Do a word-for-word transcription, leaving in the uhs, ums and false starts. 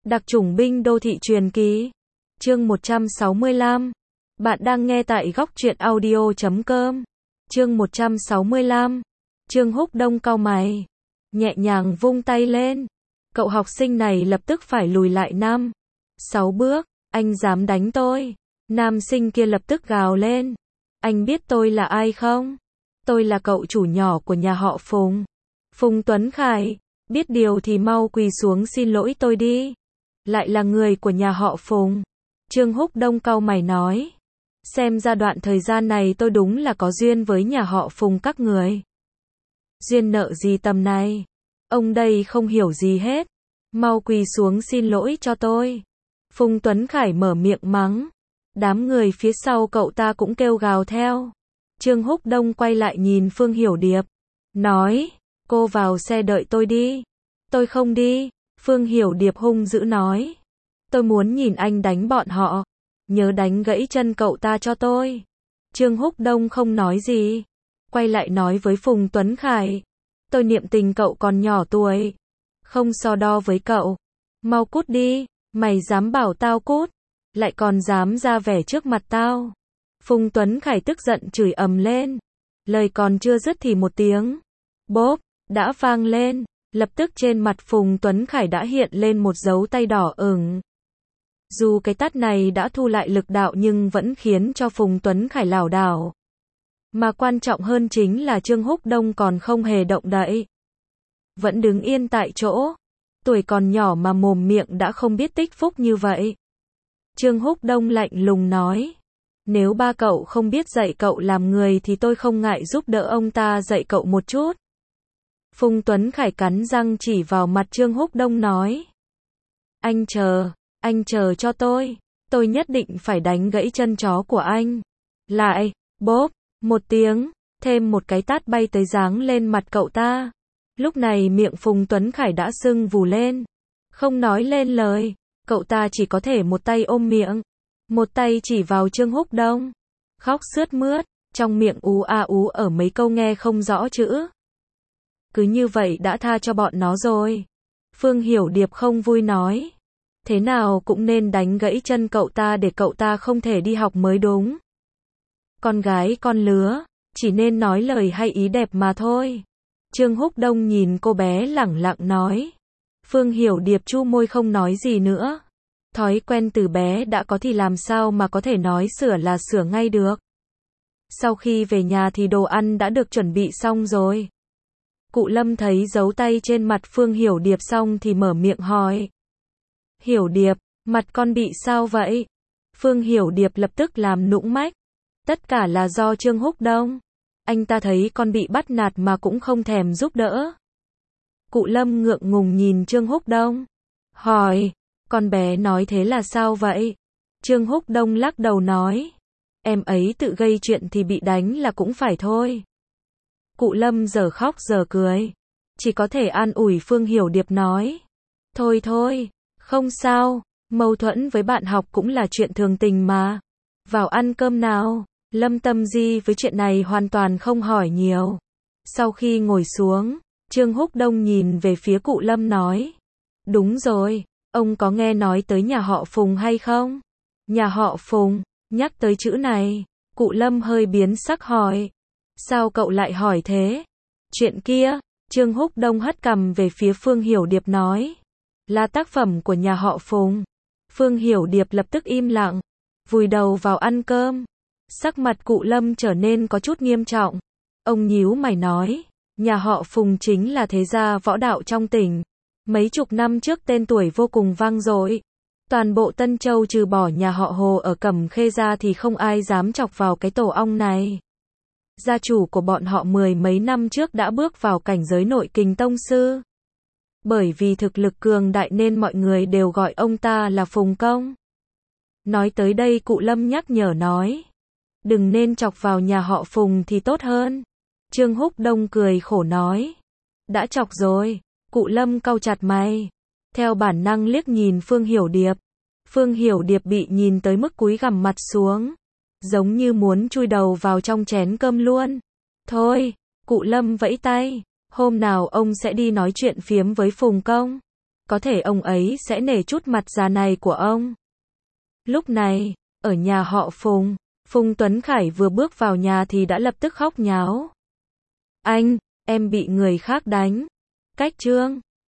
Đặc chủng binh đô thị truyền kỳ. Chương một trăm sáu mươi lăm. Bạn đang nghe tại góc truyện audio chấm com. Chương một trăm sáu mươi lăm. Trương Húc Đông cau mày, nhẹ nhàng vung tay lên. Cậu học sinh này lập tức phải lùi lại năm, sáu bước. Anh dám đánh tôi? Nam sinh kia lập tức gào lên. Anh biết tôi là ai không? Tôi là cậu chủ nhỏ của nhà họ Phùng. Phùng Tuấn Khải. Biết điều thì mau quỳ xuống xin lỗi tôi đi. Lại là người của nhà họ Phùng. Trương Húc Đông cau mày nói. Xem ra đoạn thời gian này tôi đúng là có duyên với nhà họ Phùng các người. Duyên nợ gì tầm này? Ông đây không hiểu gì hết. Mau quỳ xuống xin lỗi cho tôi. Phùng Tuấn Khải mở miệng mắng. Đám người phía sau cậu ta cũng kêu gào theo. Trương Húc Đông quay lại nhìn Phương Hiểu Điệp. Nói, cô vào xe đợi tôi đi. Tôi không đi. Phương Hiểu Điệp hung dữ nói. Tôi muốn nhìn anh đánh bọn họ. Nhớ đánh gãy chân cậu ta cho tôi. Trương Húc Đông không nói gì. Quay lại nói với Phùng Tuấn Khải. Tôi niệm tình cậu còn nhỏ tuổi. Không so đo với cậu. Mau cút đi. Mày dám bảo tao cút. Lại còn dám ra vẻ trước mặt tao. Phùng Tuấn Khải tức giận chửi ầm lên. Lời còn chưa dứt thì một tiếng bốp đã vang lên. Lập tức trên mặt Phùng Tuấn Khải đã hiện lên một dấu tay đỏ ửng. Dù cái tát này đã thu lại lực đạo nhưng vẫn khiến cho Phùng Tuấn Khải lảo đảo. Mà quan trọng hơn chính là Trương Húc Đông còn không hề động đậy. Vẫn đứng yên tại chỗ. Tuổi còn nhỏ mà mồm miệng đã không biết tích phúc như vậy. Trương Húc Đông lạnh lùng nói. Nếu ba cậu không biết dạy cậu làm người thì tôi không ngại giúp đỡ ông ta dạy cậu một chút. Phùng Tuấn Khải cắn răng chỉ vào mặt Trương Húc Đông nói. Anh chờ, anh chờ cho tôi. Tôi nhất định phải đánh gãy chân chó của anh. Lại, bốp, một tiếng, thêm một cái tát bay tới giáng lên mặt cậu ta. Lúc này miệng Phùng Tuấn Khải đã sưng vù lên. Không nói lên lời, cậu ta chỉ có thể một tay ôm miệng. Một tay chỉ vào Trương Húc Đông. Khóc sướt mướt, trong miệng ú a ú ở mấy câu nghe không rõ chữ. Cứ như vậy đã tha cho bọn nó rồi. Phương Hiểu Điệp không vui nói. Thế nào cũng nên đánh gãy chân cậu ta để cậu ta không thể đi học mới đúng. Con gái con lứa, chỉ nên nói lời hay ý đẹp mà thôi. Trương Húc Đông nhìn cô bé lẳng lặng nói. Phương Hiểu Điệp chu môi không nói gì nữa. Thói quen từ bé đã có thì làm sao mà có thể nói sửa là sửa ngay được. Sau khi về nhà thì đồ ăn đã được chuẩn bị xong rồi. Cụ Lâm thấy dấu tay trên mặt Phương Hiểu Điệp xong thì mở miệng hỏi. Hiểu Điệp, mặt con bị sao vậy? Phương Hiểu Điệp lập tức làm nũng mách. Tất cả là do Trương Húc Đông. Anh ta thấy con bị bắt nạt mà cũng không thèm giúp đỡ. Cụ Lâm ngượng ngùng nhìn Trương Húc Đông. Hỏi, con bé nói thế là sao vậy? Trương Húc Đông lắc đầu nói. Em ấy tự gây chuyện thì bị đánh là cũng phải thôi. Cụ Lâm giờ khóc giờ cười. Chỉ có thể an ủi Phương Hiểu Điệp nói. Thôi thôi, không sao, mâu thuẫn với bạn học cũng là chuyện thường tình mà. Vào ăn cơm nào. Lâm Tâm Di với chuyện này hoàn toàn không hỏi nhiều. Sau khi ngồi xuống, Trương Húc Đông nhìn về phía cụ Lâm nói. Đúng rồi, ông có nghe nói tới nhà họ Phùng hay không? Nhà họ Phùng, nhắc tới chữ này, cụ Lâm hơi biến sắc hỏi. Sao cậu lại hỏi thế? Chuyện kia, Trương Húc Đông hất cằm về phía Phương Hiểu Điệp nói. Là tác phẩm của nhà họ Phùng. Phương Hiểu Điệp lập tức im lặng, vùi đầu vào ăn cơm. Sắc mặt cụ Lâm trở nên có chút nghiêm trọng. Ông nhíu mày nói. Nhà họ Phùng chính là thế gia võ đạo trong tỉnh. Mấy chục năm trước tên tuổi vô cùng vang dội. Toàn bộ Tân Châu trừ bỏ nhà họ Hồ ở Cẩm Khê ra thì không ai dám chọc vào cái tổ ong này. Gia chủ của bọn họ mười mấy năm trước đã bước vào cảnh giới nội kình tông sư. Bởi vì thực lực cường đại nên mọi người đều gọi ông ta là Phùng Công. Nói tới đây cụ Lâm nhắc nhở nói. Đừng nên chọc vào nhà họ Phùng thì tốt hơn. Trương Húc Đông cười khổ nói. Đã chọc rồi. Cụ Lâm cau chặt mày. Theo bản năng liếc nhìn Phương Hiểu Điệp. Phương Hiểu Điệp bị nhìn tới mức cúi gằm mặt xuống. Giống như muốn chui đầu vào trong chén cơm luôn. Thôi, cụ Lâm vẫy tay. Hôm nào ông sẽ đi nói chuyện phiếm với Phùng Công. có thể ông ấy sẽ nể chút mặt già này của ông. Lúc này, ở nhà họ Phùng, Phùng Tuấn Khải vừa bước vào nhà thì đã lập tức khóc nháo. Anh, em bị người khác đánh. Cách Trương,